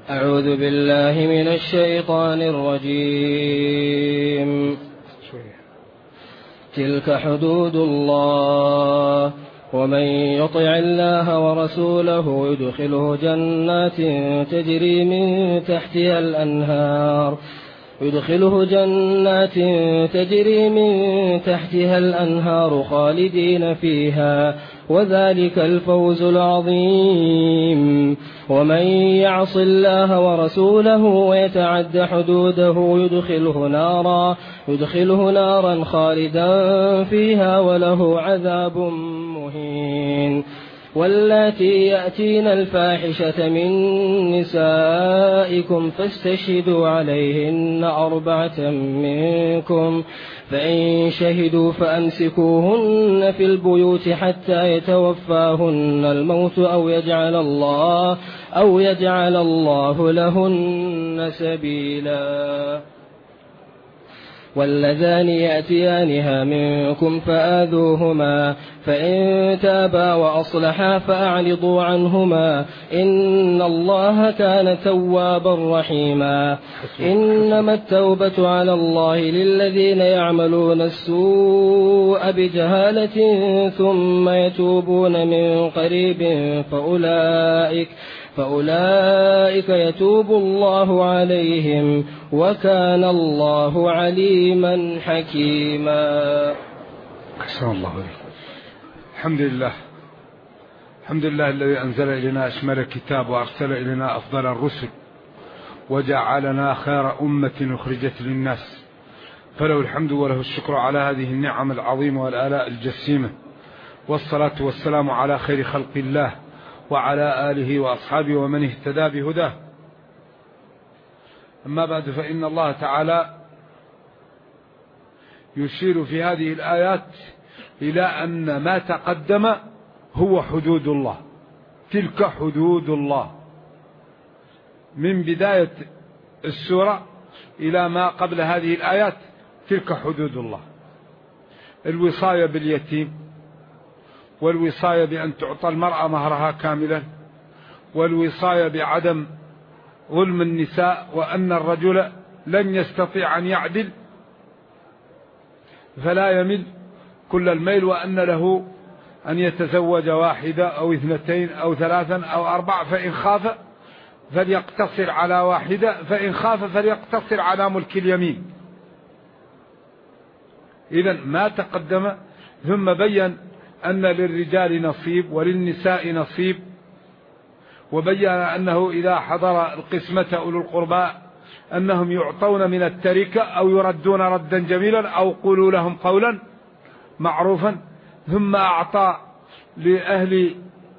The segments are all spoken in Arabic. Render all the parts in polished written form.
أعوذ بالله من الشيطان الرجيم. تلك حدود الله ومن يطع الله ورسوله يدخله جنات تجري من تحتها الأنهار خالدين فيها وذلك الفوز العظيم. ومن يعص الله ورسوله ويتعد حدوده يدخله نارا خالدا فيها وله عذاب مهين. واللاتي يأتين الفاحشة من نسائكم فاستشهدوا عليهن 4 منكم، فإن شهدوا فأمسكوهن في البيوت حتى يتوفاهن الموت أو يجعل الله لهن سبيلا. واللذان يأتيانها منكم فآذوهما، فإن تابا وأصلحا فأعرضوا عنهما، إن الله كان توابا رحيما. إنما التوبة على الله للذين يعملون السوء بجهالة ثم يتوبون من قريب فأولئك يتوب الله عليهم وكان الله عليما حكيما. أحسن الله عليكم. الحمد لله الذي أنزل إلينا أشمل الكتاب وأرسل إلينا أفضل الرسل وجعلنا خير أمة أخرجت للناس، فله الحمد وله الشكر على هذه النعم العظيمة والآلاء الجسيمة، والصلاة والسلام على خير خلق الله وعلى آله وأصحابه ومن اهتدى بهداه. أما بعد، فإن الله تعالى يشير في هذه الآيات إلى أن ما تقدم هو حدود الله. تلك حدود الله من بداية السورة إلى ما قبل هذه الآيات، تلك حدود الله. الوصاية باليتيم، والوصاية بأن تعطى المرأة مهرها كاملا، والوصاية بعدم ظلم النساء، وأن الرجل لن يستطيع أن يعدل فلا يمل كل الميل، وأن له أن يتزوج 1 أو 2 أو 3 أو 4، فإن خاف فليقتصر على 1، فإن خاف فليقتصر على ملك اليمين. إذن ما تقدم، ثم بين أن للرجال نصيب وللنساء نصيب، وبين أنه إذا حضر القسمة أولو القربى أنهم يعطون من التركة أو يردون ردا جميلا أو قولوا لهم قولا معروفا. ثم أعطى لأهل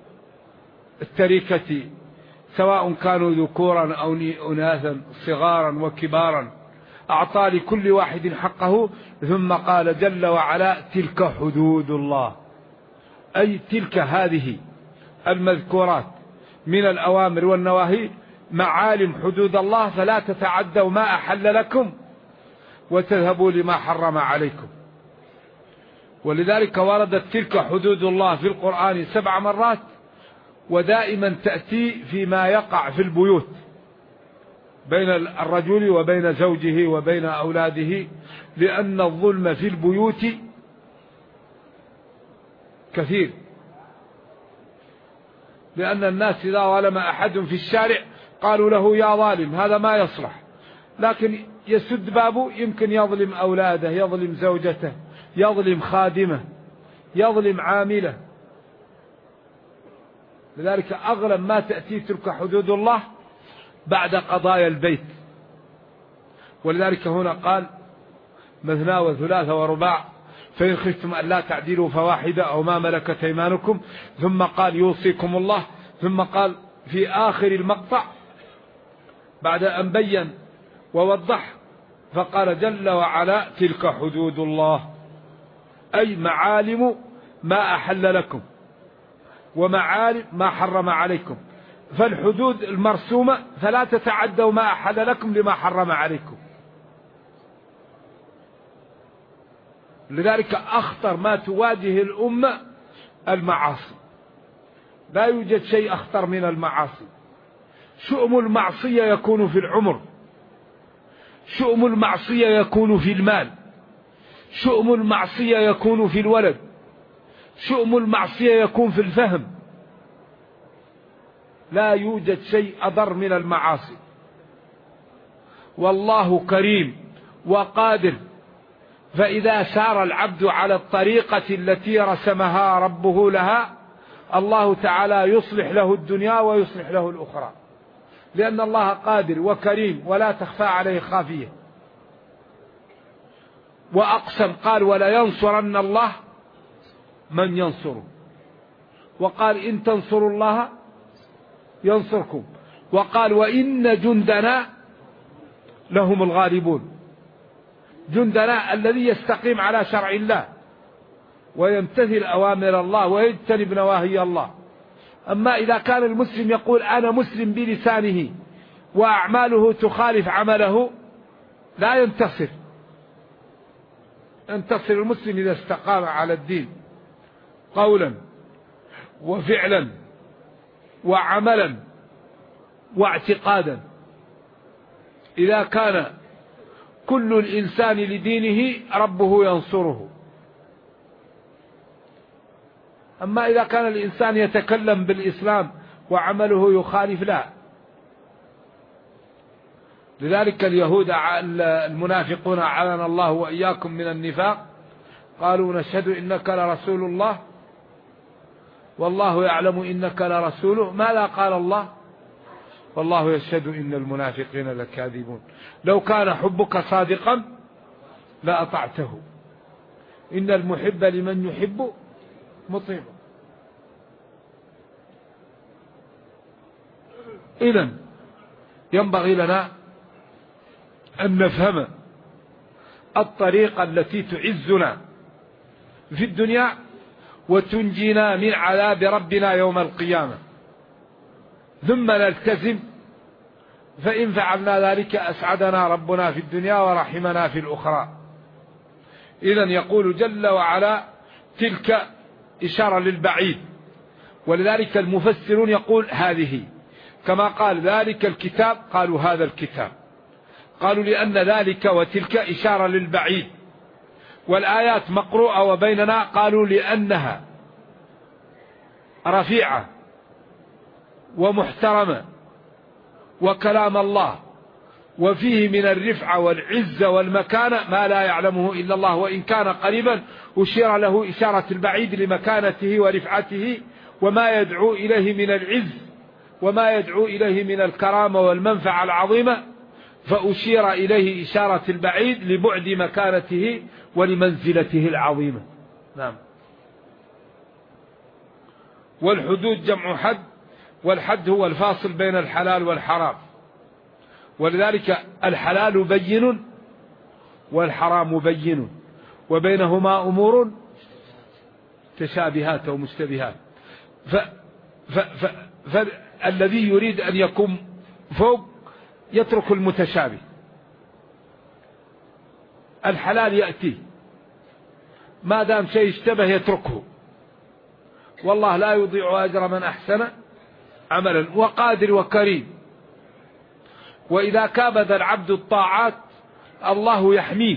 التركة سواء كانوا ذكورا أو أناثا صغارا وكبارا، أعطى لكل واحد حقه. ثم قال جل وعلا تلك حدود الله، أي تلك هذه المذكورات من الأوامر والنواهي معالم حدود الله، فلا تتعدوا ما أحل لكم وتذهبوا لما حرم عليكم. ولذلك وردت تلك حدود الله في القرآن 7 مرات، ودائما تأتي فيما يقع في البيوت بين الرجل وبين زوجه وبين أولاده، لأن الظلم في البيوت كثير، لأن الناس إذا ظلم أحد في الشارع قالوا له يا ظالم، هذا ما يصلح، لكن يسد بابه يمكن يظلم أولاده، يظلم زوجته، يظلم خادمه، يظلم عامله. لذلك أغلب ما تأتي تلك حدود الله بعد قضايا البيت. ولذلك هنا قال مثنى وثلاث ورباع، فإن خفتم أن لا تعدلوا فواحدة أو ما ملكت أيمانكم. ثم قال يوصيكم الله. ثم قال في آخر المقطع بعد أن بين ووضح فقال جل وعلا تلك حدود الله، أي معالم ما أحل لكم ومعالم ما حرم عليكم. فالحدود المرسومة فلا تتعدوا ما أحل لكم لما حرم عليكم. لذلك أخطر ما تواجه الأمة المعاصي، لا يوجد شيء أخطر من المعاصي. شؤم المعصية يكون في العمر، شؤم المعصية يكون في المال، شؤم المعصية يكون في الولد، شؤم المعصية يكون في الفهم. لا يوجد شيء أضر من المعاصي. والله كريم وقادر، فإذا سار العبد على الطريقة التي رسمها ربه لها الله تعالى يصلح له الدنيا ويصلح له الأخرى، لأن الله قادر وكريم ولا تخفى عليه خافية. وأقسم قال ولا ينصرن الله من ينصره، وقال إن تنصروا الله ينصركم، وقال وإن جندنا لهم الغالبون. جندنا الذي يستقيم على شرع الله ويمتثل أوامر الله ويجتنب نواهي الله. أما إذا كان المسلم يقول أنا مسلم بلسانه وأعماله تخالف عمله لا ينتصر. ينتصر المسلم إذا استقام على الدين قولا وفعلا وعملا واعتقادا. إذا كان كل الإنسان لدينه ربه ينصره. أما إذا كان الإنسان يتكلم بالإسلام وعمله يخالف لا. لذلك اليهود المنافقون أعاذنا الله وإياكم من النفاق قالوا نشهد إنك لرسول الله والله يعلم إنك لرسوله. ماذا قال الله؟ والله يشهد إن المنافقين لكاذبون. لو كان حبك صادقا لأطعته إن المحب لمن يحب مطيع. إذن ينبغي لنا أن نفهم الطريقة التي تعزنا في الدنيا وتنجينا من عذاب ربنا يوم القيامة، ثم نلتزم، فإن فعلنا ذلك أسعدنا ربنا في الدنيا ورحمنا في الأخرى. إذن يقول جل وعلا تلك إشارة للبعيد، ولذلك المفسرون يقول هذه، كما قال ذلك الكتاب قالوا هذا الكتاب، قالوا لأن ذلك وتلك إشارة للبعيد. والآيات مقروءة وبيننا قالوا لأنها رفيعة ومحترمة وكلام الله، وفيه من الرفعة والعزة والمكانة ما لا يعلمه إلا الله، وإن كان قريبا أشير له إشارة البعيد لمكانته ورفعته وما يدعو إليه من العز وما يدعو إليه من الكرامة والمنفعة العظيمة، فأشير إليه إشارة البعيد لبعد مكانته ولمنزلته العظيمة. نعم. والحدود جمع حد، والحد هو الفاصل بين الحلال والحرام، ولذلك الحلال بين والحرام بين وبينهما أمور تشابهات ومشتبهات. فالذي يريد أن يكون فوق يترك المتشابه. الحلال يأتي ما دام شيء اشتبه يتركه، والله لا يضيع أجر من أحسن عملا، وقادر وكريم. وإذا كابد العبد الطاعات الله يحميه،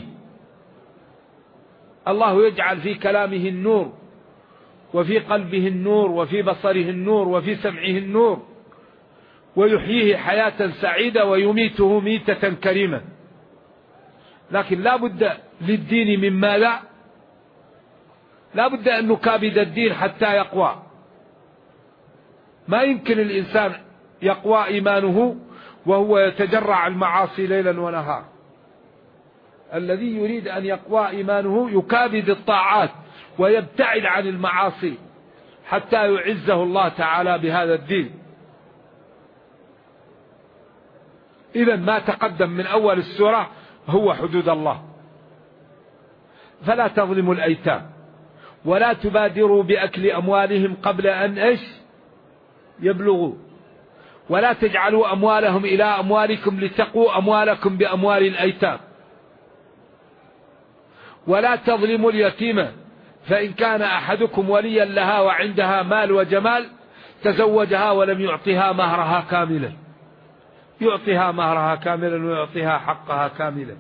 الله يجعل في كلامه النور وفي قلبه النور وفي بصره النور وفي سمعه النور، ويحييه حياة سعيدة ويميته ميتة كريمة. لكن لا بد للدين من ماذا؟ لا بد أن نكابد الدين حتى يقوى. ما يمكن الإنسان يقوى إيمانه وهو يتجرع المعاصي ليلا ونهار. الذي يريد أن يقوى إيمانه يكابد الطاعات ويبتعد عن المعاصي حتى يعزه الله تعالى بهذا الدين. إذن ما تقدم من أول السورة هو حدود الله. فلا تظلموا الأيتام ولا تبادروا بأكل أموالهم قبل أن يبلغوا، ولا تجعلوا أموالهم إلى أموالكم لتقوا أموالكم بأموال الأيتام، ولا تظلموا اليتيمة فإن كان أحدكم وليا لها وعندها مال وجمال تزوجها ولم يعطها مهرها كاملا. يعطيها مهرها كاملا ويعطيها حقها كاملا.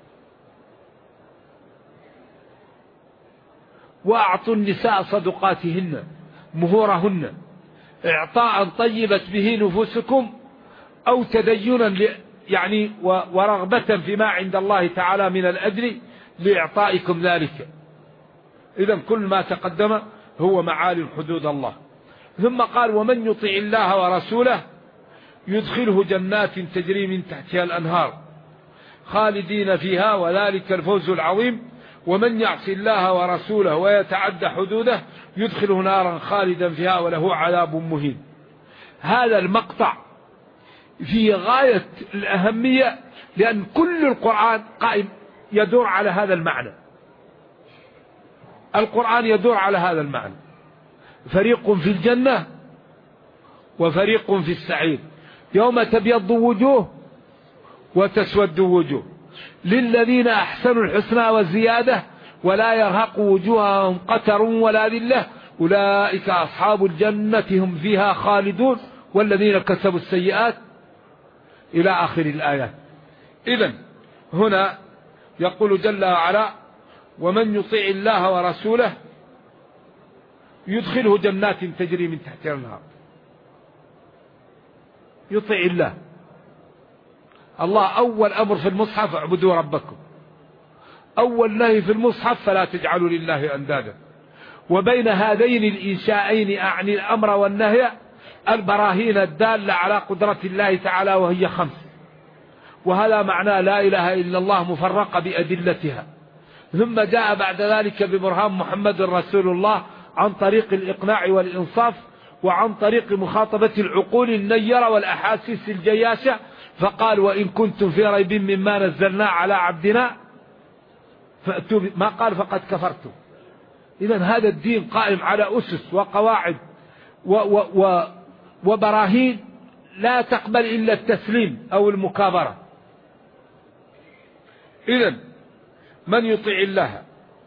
وأعطوا النساء صدقاتهن مهورهن إعطاء طيبت به نفوسكم أو تدينا يعني ورغبة فيما عند الله تعالى من الأجر لإعطائكم ذلك. إذن كل ما تقدم هو معالي حدود الله. ثم قال ومن يطع الله ورسوله يدخله جنات تجري من تحتها الأنهار خالدين فيها وذلك الفوز العظيم. ومن يعص الله ورسوله ويتعدى حدوده يدخله نارا خالدا فيها وله عذاب مهين. هذا المقطع في غاية الأهمية لأن كل القرآن قائم يدور على هذا المعنى. القرآن يدور على هذا المعنى. فريق في الجنة وفريق في السعير يوم تبيض وجوه وتسود وجوه للذين أحسنوا الحسنى والزيادة ولا يرهق وجوههم قتر ولا ذلة أولئك أصحاب الجنة هم فيها خالدون والذين كسبوا السيئات إلى آخر الآيات. إذن هنا يقول جل وعلا ومن يطع الله ورسوله يدخله جنات تجري من تحتها الأنهار. يطع الله. الله أول أمر في المصحف اعبدوا ربكم. أول نهي في المصحف فلا تجعلوا لله أندادا. وبين هذين الإنشاءين أعني الأمر والنهي البراهين الدالة على قدرة الله تعالى وهي 5. وهذا معنى لا إله إلا الله مفرقة بأدلتها. ثم جاء بعد ذلك ببرهان محمد رسول الله عن طريق الإقناع والإنصاف وعن طريق مخاطبة العقول النيرة والأحاسيس الجياشة. فقال وإن كنتم في ريب مما نزلنا على عبدنا فأتوا ما قال فقد كفرتم. إذن هذا الدين قائم على أسس وقواعد وبراهين لا تقبل إلا التسليم أو المكابرة. إذن من يطيع الله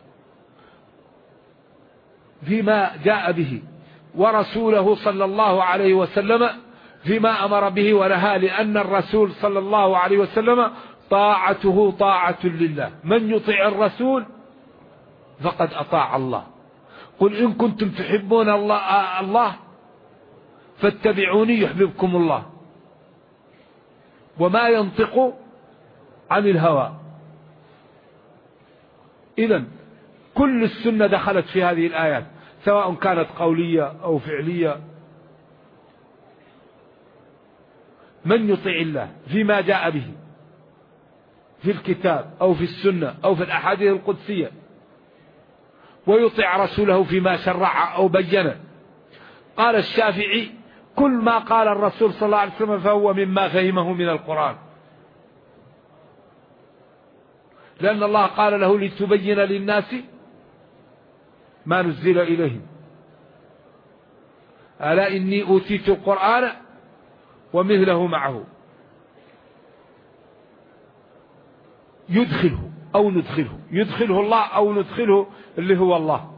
فيما جاء به ورسوله صلى الله عليه وسلم فيما أمر به ونهى لأن الرسول صلى الله عليه وسلم طاعته طاعة لله. من يطيع الرسول فقد أطاع الله. قل إن كنتم تحبون الله فاتبعوني يحببكم الله. وما ينطق عن الهوى. إذن كل السنة دخلت في هذه الآيات سواء كانت قولية أو فعلية. من يطيع الله فيما جاء به في الكتاب أو في السنة أو في الأحاديث القدسية ويطيع رسوله فيما شرع أو بين. قال الشافعي كل ما قال الرسول صلى الله عليه وسلم فهو مما فهمه من القرآن لأن الله قال له لتبين للناس ما نزل إليهم ألا إني أوتيت القرآن ومثله معه يدخله أو ندخله. يدخله الله أو ندخله اللي هو الله.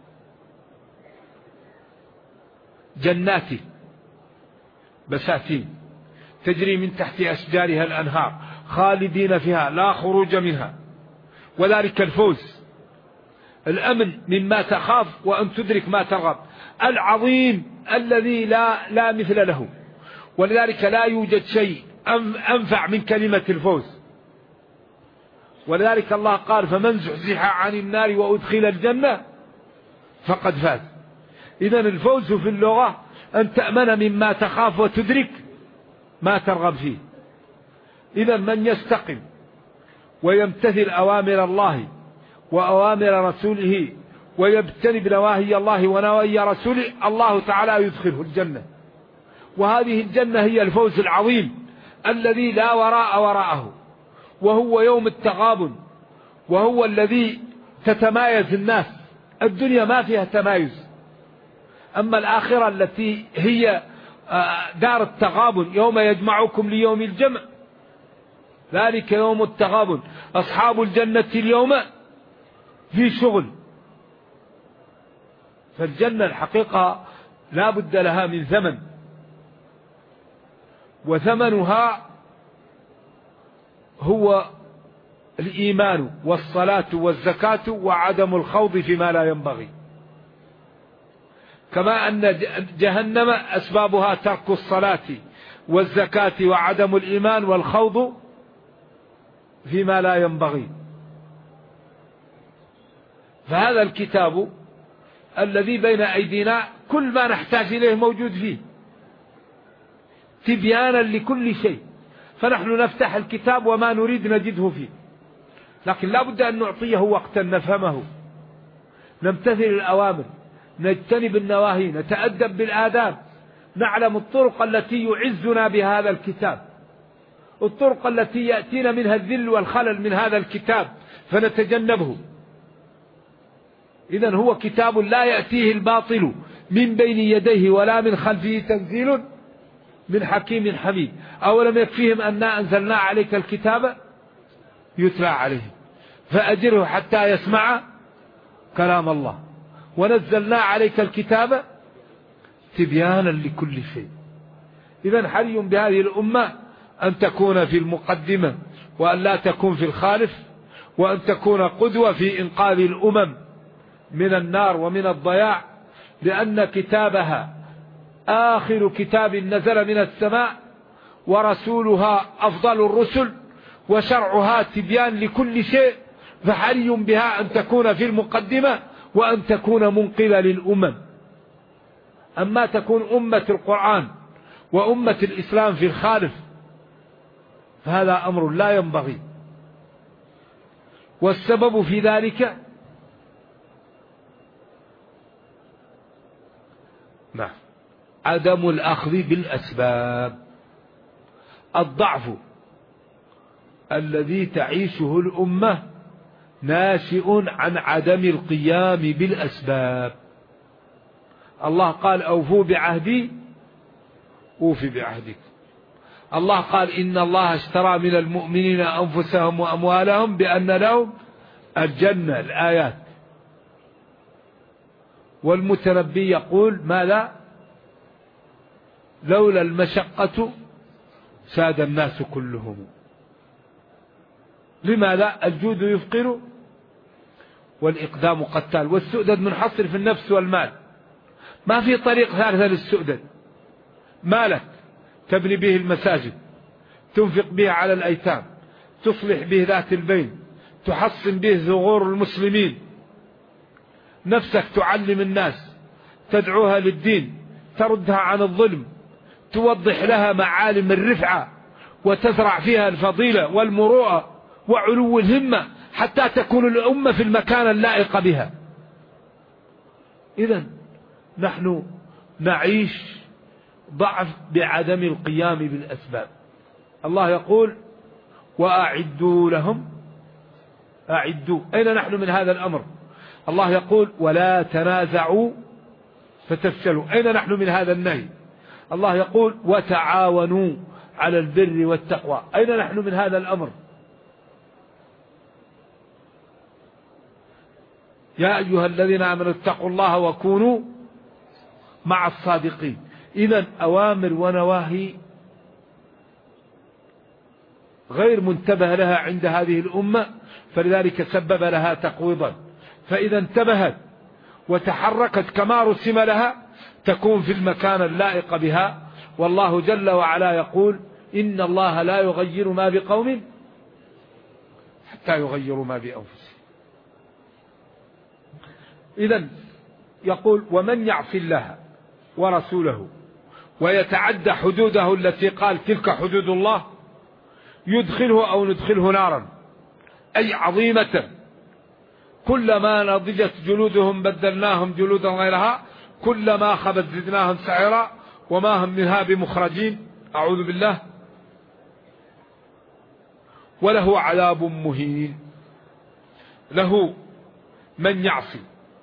جنات بساتين تجري من تحت أشجارها الأنهار خالدين فيها لا خروج منها وذلك الفوز الأمن مما تخاف وأن تدرك ما ترغب العظيم الذي لا مثل له. ولذلك لا يوجد شيء أنفع من كلمة الفوز. ولذلك الله قال فمن زحزح عن النار وأدخل الجنة فقد فاز. إذن الفوز في اللغة أن تأمن مما تخاف وتدرك ما ترغب فيه. إذن من يستقم ويمتثل أوامر الله وأوامر رسوله ويجتنب نواهي الله ونواهي رسوله الله تعالى يدخله الجنة. وهذه الجنة هي الفوز العظيم الذي لا وراء وراءه وهو يوم التغابن وهو الذي تتمايز الناس. الدنيا ما فيها تمايز. أما الآخرة التي هي دار التغابن يوم يجمعكم ليوم الجمع ذلك يوم التغابن. أصحاب الجنة اليوم في شغل. فالجنة الحقيقة لا بد لها من ثمن وثمنها هو الإيمان والصلاة والزكاة وعدم الخوض فيما لا ينبغي، كما أن جهنم أسبابها ترك الصلاة والزكاة وعدم الإيمان والخوض فيما لا ينبغي. فهذا الكتاب الذي بين أيدينا كل ما نحتاج إليه موجود فيه تبيانا لكل شيء، فنحن نفتح الكتاب وما نريد نجده فيه، لكن لا بد أن نعطيه وقتا نفهمه، نمتثل الأوامر، نجتنب النواهي، نتأدب بالآداب، نعلم الطرق التي يعزنا بهذا الكتاب، الطرق التي يأتينا منها الذل والخلل من هذا الكتاب فنتجنبه. إذن هو كتاب لا يأتيه الباطل من بين يديه ولا من خلفه، تنزيل من حكيم حميد. أولم يكفيهم أننا أنزلنا عليك الكتاب يتلى عليهم فأجره حتى يسمع كلام الله، ونزلنا عليك الكتاب تبيانا لكل شيء. إذن حري بهذه الأمة أن تكون في المقدمة وأن لا تكون في الخالف، وأن تكون قدوة في إنقاذ الأمم من النار ومن الضياع، لأن كتابها آخر كتاب نزل من السماء، ورسولها أفضل الرسل، وشرعها تبيان لكل شيء، فحري بها أن تكون في المقدمة وأن تكون منقذة للأمم. أما تكون أمة القرآن وأمة الإسلام في الخالف فهذا أمر لا ينبغي. والسبب في ذلك عدم الأخذ بالأسباب، الضعف الذي تعيشه الأمة ناشئ عن عدم القيام بالأسباب. الله قال أوفوا بعهدي أوفي بعهدك. الله قال إن الله اشترى من المؤمنين أنفسهم وأموالهم بأن لهم الجنة، الآيات. والمتنبي يقول ماذا؟ لولا المشقة ساد الناس كلهم. لماذا؟ الجود يفقر والإقدام قتال، والسؤدد منحصر في النفس والمال، ما في طريق ثالثة للسؤدد. مالك تبني به المساجد، تنفق به على الأيتام، تصلح به ذات البين، تحصن به ثغور المسلمين. نفسك تعلم الناس، تدعوها للدين، تردها عن الظلم، توضح لها معالم الرفعة، وتزرع فيها الفضيلة والمروءة وعلو الهمة حتى تكون الأمة في المكان اللائق بها. إذن نحن نعيش ضعف بعدم القيام بالأسباب. الله يقول وأعدوا لهم، أعدوا. أين نحن من هذا الأمر؟ الله يقول ولا تنازعوا فتفشلوا. أين نحن من هذا النهي؟ الله يقول وتعاونوا على البر والتقوى. أين نحن من هذا الأمر؟ يا أيها الذين آمنوا اتقوا الله وكونوا مع الصادقين. إذن أوامر ونواهي غير منتبه لها عند هذه الأمة، فلذلك سبب لها تقويضا. فإذا انتبهت وتحركت كما رسم لها تكون في المكان اللائق بها. والله جل وعلا يقول إن الله لا يغير ما بقوم حتى يغيروا ما بأنفسهم. إذن يقول ومن يعص الله ورسوله ويتعدى حدوده التي قال تلك حدود الله يدخله أو ندخله نارا، أي عظيمة. كلما نضجت جلودهم بدلناهم جلودا غيرها، كلما خبت زدناهم سعيرا وما هم منها بمخرجين. أعوذ بالله. وله عذاب مهين. له من يعصي،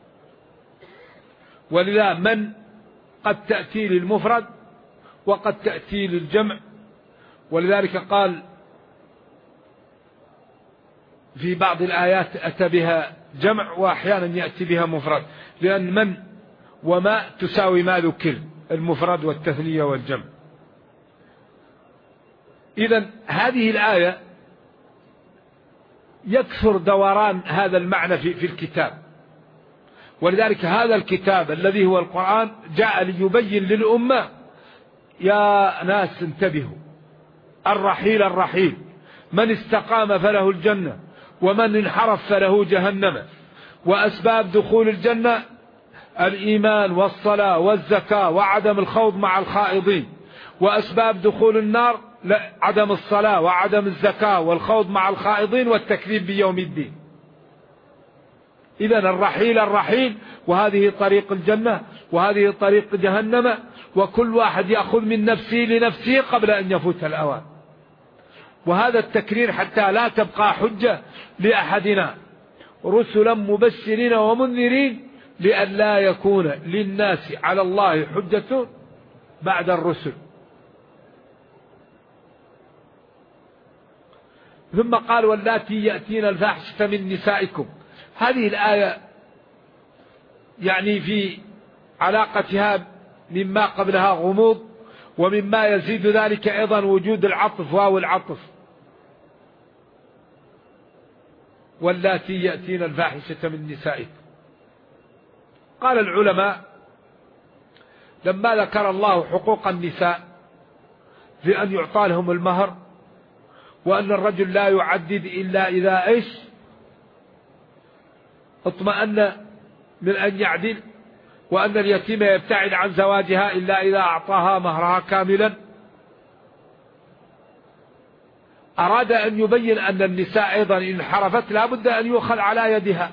ولذا من قد تأتي للمفرد وقد تأتي للجمع، ولذلك قال في بعض الآيات أتى بها جمع وأحيانا يأتي بها مفرد، لأن من وما تساوي ما ذكر، المفرد والتثنية والجمع. إذن هذه الآية يكثر دوران هذا المعنى في الكتاب. ولذلك هذا الكتاب الذي هو القرآن جاء ليبين للأمة يا ناس انتبهوا، الرحيل من استقام فله الجنة ومن انحرف فله جهنم، وأسباب دخول الجنة الإيمان والصلاة والزكاة وعدم الخوض مع الخائضين، وأسباب دخول النار عدم الصلاة وعدم الزكاة والخوض مع الخائضين والتكذيب بيوم الدين. إذن الرحيل، وهذه طريق الجنة وهذه طريق جهنم، وكل واحد يأخذ من نفسه لنفسه قبل أن يفوت الأوان. وهذا التكرير حتى لا تبقى حجة لأحدنا، رسلا مبشرين ومنذرين لئلا يكون للناس على الله حجة بعد الرسل. ثم قال واللاتي يأتين الفاحشة من نسائكم. هذه الآية يعني في علاقتها مما قبلها غموض، ومما يزيد ذلك أيضا وجود العطف واو العطف، واللاتي يأتين الفاحشة من نسائكم. قال العلماء لما ذكر الله حقوق النساء في أن يعطى لهم المهر، وأن الرجل لا يعدد إلا إذا إيش اطمأن من أن يعدل، وأن اليتيم يبتعد عن زواجها إلا إذا أعطاها مهرها كاملا، أراد أن يبين أن النساء أيضا إن انحرفت لا بد أن يؤخذ على يدها،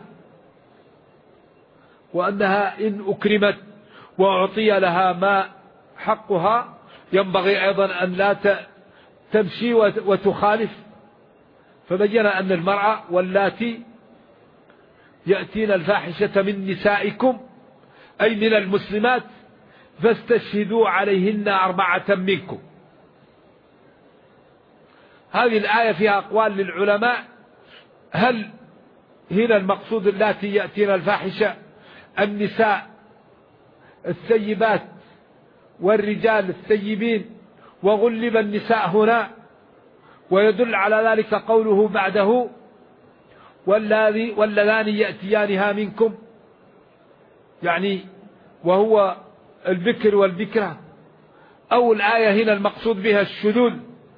وأنها إن أكرمت وأعطي لها ما حقها ينبغي أيضا أن لا تمشي وتخالف. فبين أن المرأة واللاتي يأتين الفاحشة من نسائكم أي من المسلمات فاستشهدوا عليهن 4 منكم. هذه الآية فيها أقوال للعلماء، هل هنا المقصود اللاتي يأتين الفاحشة النساء الثيبات والرجال الثيبين، وغلب النساء هنا، ويدل على ذلك قوله بعده واللذان يأتيانها منكم، يعني وهو البكر والبكرة، أو الآية هنا المقصود بها الشذوذ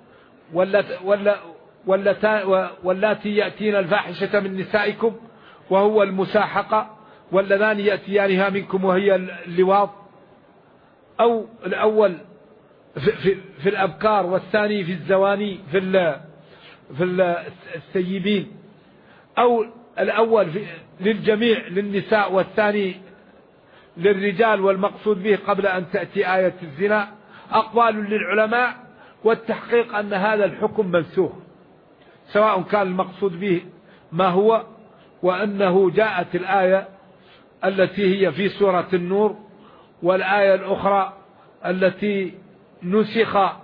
واللاتي يأتين الفاحشة من نسائكم وهو المساحقة، واللذان يأتيانها منكم وهي اللواط، أو الأول في الأبكار والثاني في الزواني في الثيبين، أو الأول للجميع للنساء والثاني للرجال والمقصود به قبل أن تأتي آية الزنا. أقوال للعلماء، والتحقيق أن هذا الحكم منسوخ، سواء كان المقصود به ما هو، وأنه جاءت الآية التي هي في سورة النور، والآية الأخرى التي نسخت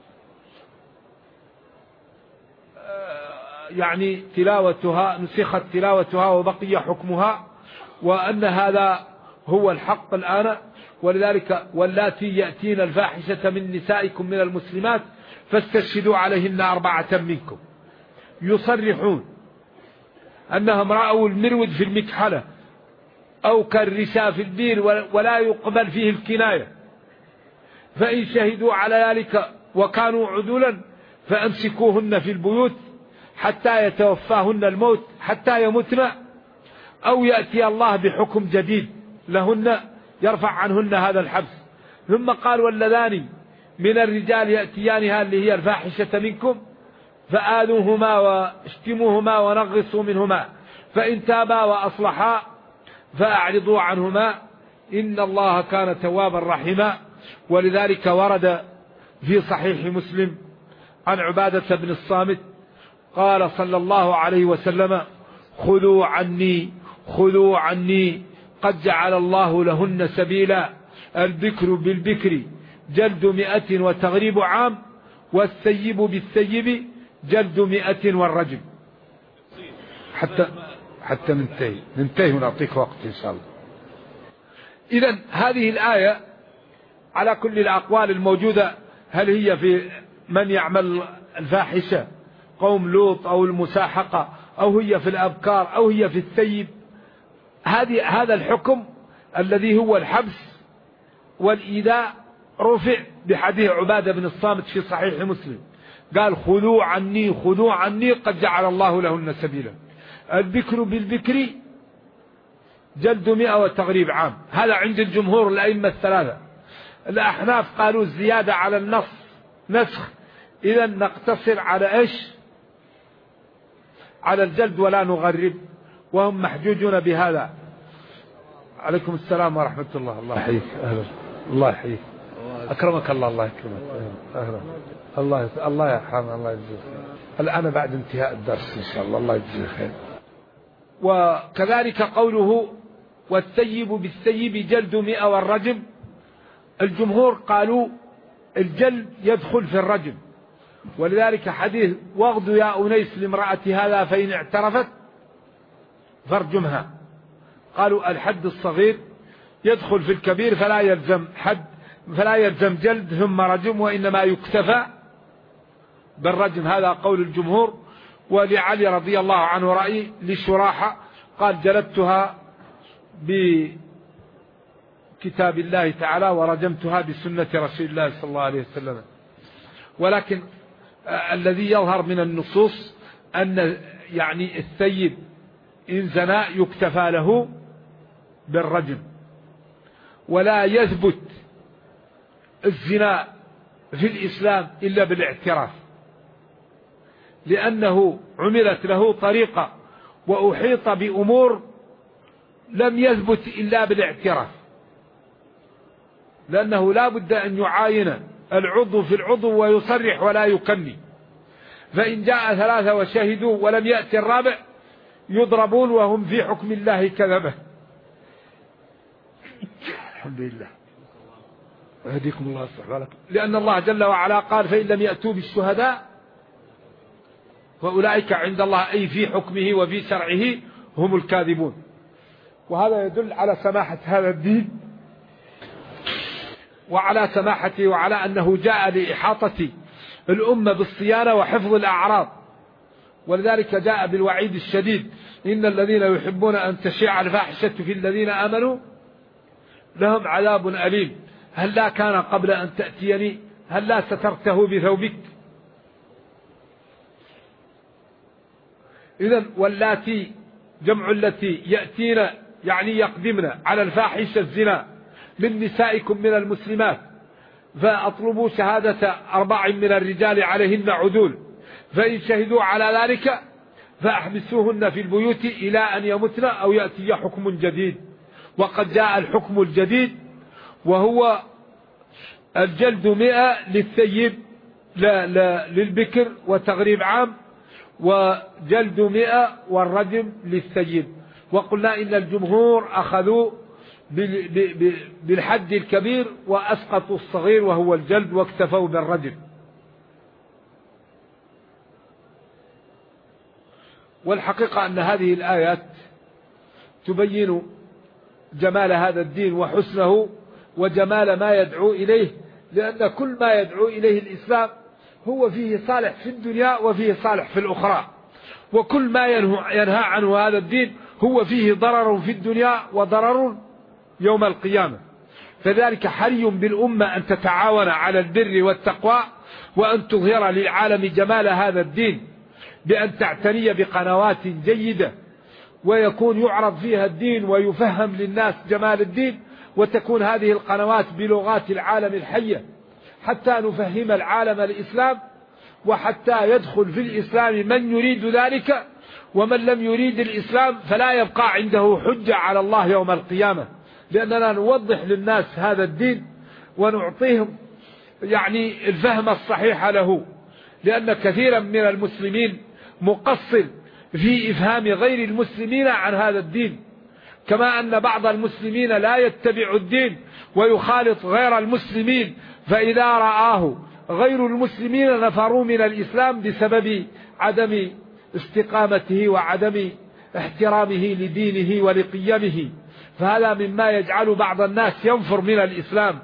تلاوتها وبقي حكمها، وأن هذا هو الحق الآن. ولذلك واللاتي يأتين الفاحشة من نسائكم من المسلمات فاستشهدوا عليهن 4 منكم، يصرحون أنهم رأوا المرود في المكحلة أو كالرشا في الدين ولا يقبل فيه الكناية، فإن شهدوا على ذلك وكانوا عدولا فأمسكوهن في البيوت حتى يتوفاهن الموت حتى يمتن، أو يأتي الله بحكم جديد لهن يرفع عنهن هذا الحبس. ثم قال واللذان من الرجال يأتيانها اللي هي الفاحشة منكم فآذوهما واشتموهما ونغصوا منهما، فإن تابا وأصلحا فأعرضوا عنهما إن الله كان توابا رحيما. ولذلك ورد في صحيح مسلم عن عبادة بن الصامت قال صلى الله عليه وسلم خذوا عني قد جعل الله لهن سبيلا، البكر بالبكر جلد 100 وتغريب عام، والثيب بالثيب جلد 100 والرجم. حتى ننتهي ونعطيك وقت إن شاء الله. إذن هذه الآية على كل الأقوال الموجودة، هل هي في من يعمل الفاحشة قوم لوط أو المساحقة أو هي في الأبكار أو هي في الثيب، هذا الحكم الذي هو الحبس والإيذاء رفع بحديث عبادة بن الصامت في صحيح مسلم، قال خذوا عني قد جعل الله لهن سبيلا. البكر بالبكر جلد 100 وتغريب عام، هذا عند الجمهور الأئمة الثلاثة. الأحناف قالوا الزيادة على النص نسخ، إذا نقتصر على إيش؟ على الجلد ولا نغرب، وهم محجوجون بهذا. عليكم السلام ورحمة الله. الله يحييك. أهلا. الله يحييك. أكرمك الله. الله يكرمك. أهلا. الله يرحمه. الله يجزيه خير. الآن بعد انتهاء الدرس إن شاء الله. الله يجزيه خير. وكذلك قوله والثيب بالثيب جلد 100 والرجم، الجمهور قالوا الجلد يدخل في الرجم، ولذلك حديث واغد يا أنيس لامرأة هذا فإن اعترفت فارجمها. قالوا الحد الصغير يدخل في الكبير فلا يلزم جلد ثم رجم، وإنما يكتفى بالرجم. هذا قول الجمهور. ولعلي رضي الله عنه رأي لشراحة قال جلدتها بكتاب الله تعالى ورجمتها بسنة رسول الله صلى الله عليه وسلم. ولكن الذي يظهر من النصوص أن يعني الثيب إن زنا يكتفى له بالرجم، ولا يثبت الزنا في الإسلام إلا بالاعتراف، لأنه عملت له طريقة وأحيط بأمور لم يثبت إلا بالاعتراف، لأنه لا بد أن يعاين العضو في العضو ويصرح ولا يكني. فإن جاء 3 وشهدوا ولم يأتي الرابع يضربون وهم في حكم الله كذبه. الحمد لله. ويهديكم الله يصلح بالكم. لأن الله جل وعلا قال فإن لم يأتوا بالشهداء فأولئك عند الله، أي في حكمه وفي شرعه، هم الكاذبون. وهذا يدل على سماحة هذا الدين وعلى سماحته، وعلى أنه جاء لإحاطة الأمة بالصيانة وحفظ الأعراض. ولذلك جاء بالوعيد الشديد: إن الذين يحبون أن تشيع الفاحشة في الذين آمنوا لهم عذاب أليم. هل لا كان قبل أن تأتيني؟ هل لا سترته بثوبك؟ إذن واللاتي جمع التي يأتين يعني يقدمن على الفاحشة الزنا من نسائكم من المسلمات، فأطلبوا شهادة 4 من الرجال عليهن عدول، فإن شهدوا على ذلك فأحبسوهن في البيوت إلى أن يمتن أو يأتي حكم جديد. وقد جاء الحكم الجديد وهو الجلد 100 للثيب للبكر وتغريب عام، وجلد 100 والرجم للثيب. وقلنا إن الجمهور أخذوا بالحد الكبير وأسقطوا الصغير وهو الجلد واكتفوا بالرجم. والحقيقة أن هذه الآيات تبين جمال هذا الدين وحسنه وجمال ما يدعو إليه، لأن كل ما يدعو إليه الإسلام هو فيه صالح في الدنيا وفيه صالح في الأخرى، وكل ما ينهى عنه هذا الدين هو فيه ضرر في الدنيا وضرر يوم القيامة. فذلك حري بالأمة أن تتعاون على البر والتقوى، وأن تظهر للعالم جمال هذا الدين بأن تعتني بقنوات جيدة ويكون يعرض فيها الدين ويفهم للناس جمال الدين، وتكون هذه القنوات بلغات العالم الحية حتى نفهم العالم الإسلام، وحتى يدخل في الإسلام من يريد ذلك، ومن لم يريد الإسلام فلا يبقى عنده حجة على الله يوم القيامة، لأننا نوضح للناس هذا الدين ونعطيهم يعني الفهم الصحيح له. لأن كثيرا من المسلمين مقصر في إفهام غير المسلمين عن هذا الدين، كما أن بعض المسلمين لا يتبع الدين ويخالط غير المسلمين، فإذا رآه غير المسلمين نفروا من الإسلام بسبب عدم استقامته وعدم احترامه لدينه ولقيمه، فهذا مما يجعل بعض الناس ينفر من الإسلام.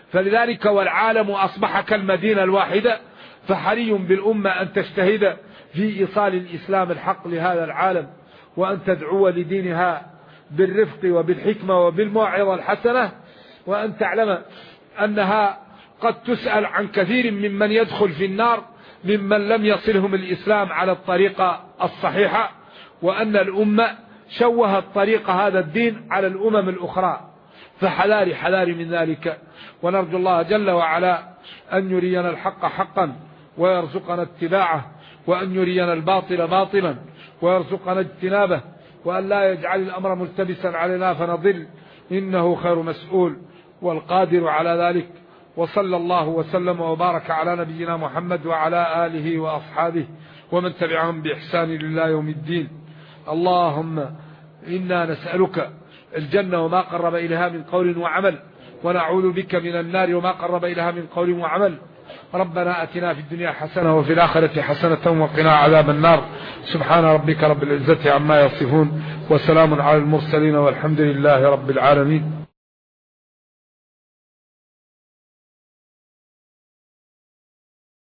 فلذلك والعالم أصبح كالمدينة الواحدة، فحري بالأمة أن تجتهد في إيصال الإسلام الحق لهذا العالم، وأن تدعو لدينها بالرفق وبالحكمة وبالموعظة الحسنة، وأن تعلم أنها قد تسأل عن كثير ممن يدخل في النار ممن لم يصلهم الإسلام على الطريقة الصحيحة، وأن الأمة شوهت طريق هذا الدين على الأمم الأخرى، فحذاري من ذلك. ونرجو الله جل وعلا أن يرينا الحق حقا ويرزقنا اتباعه، وأن يرينا الباطل باطلا ويرزقنا اجتنابه، وأن لا يجعل الأمر ملتبسا علينا فنضل، إنه خير مسؤول والقادر على ذلك. وصلى الله وسلم وبارك على نبينا محمد وعلى آله وأصحابه ومن تبعهم بإحسان لله يوم الدين. اللهم إنا نسألك الجنة وما قرب إليها من قول وعمل، ونعوذ بك من النار وما قرب إليها من قول وعمل. ربنا أتنا في الدنيا حسنة وفي الآخرة حسنة وقنا عذاب النار. سبحان ربك رب العزة عما يصفون، وسلام على المرسلين، والحمد لله رب العالمين.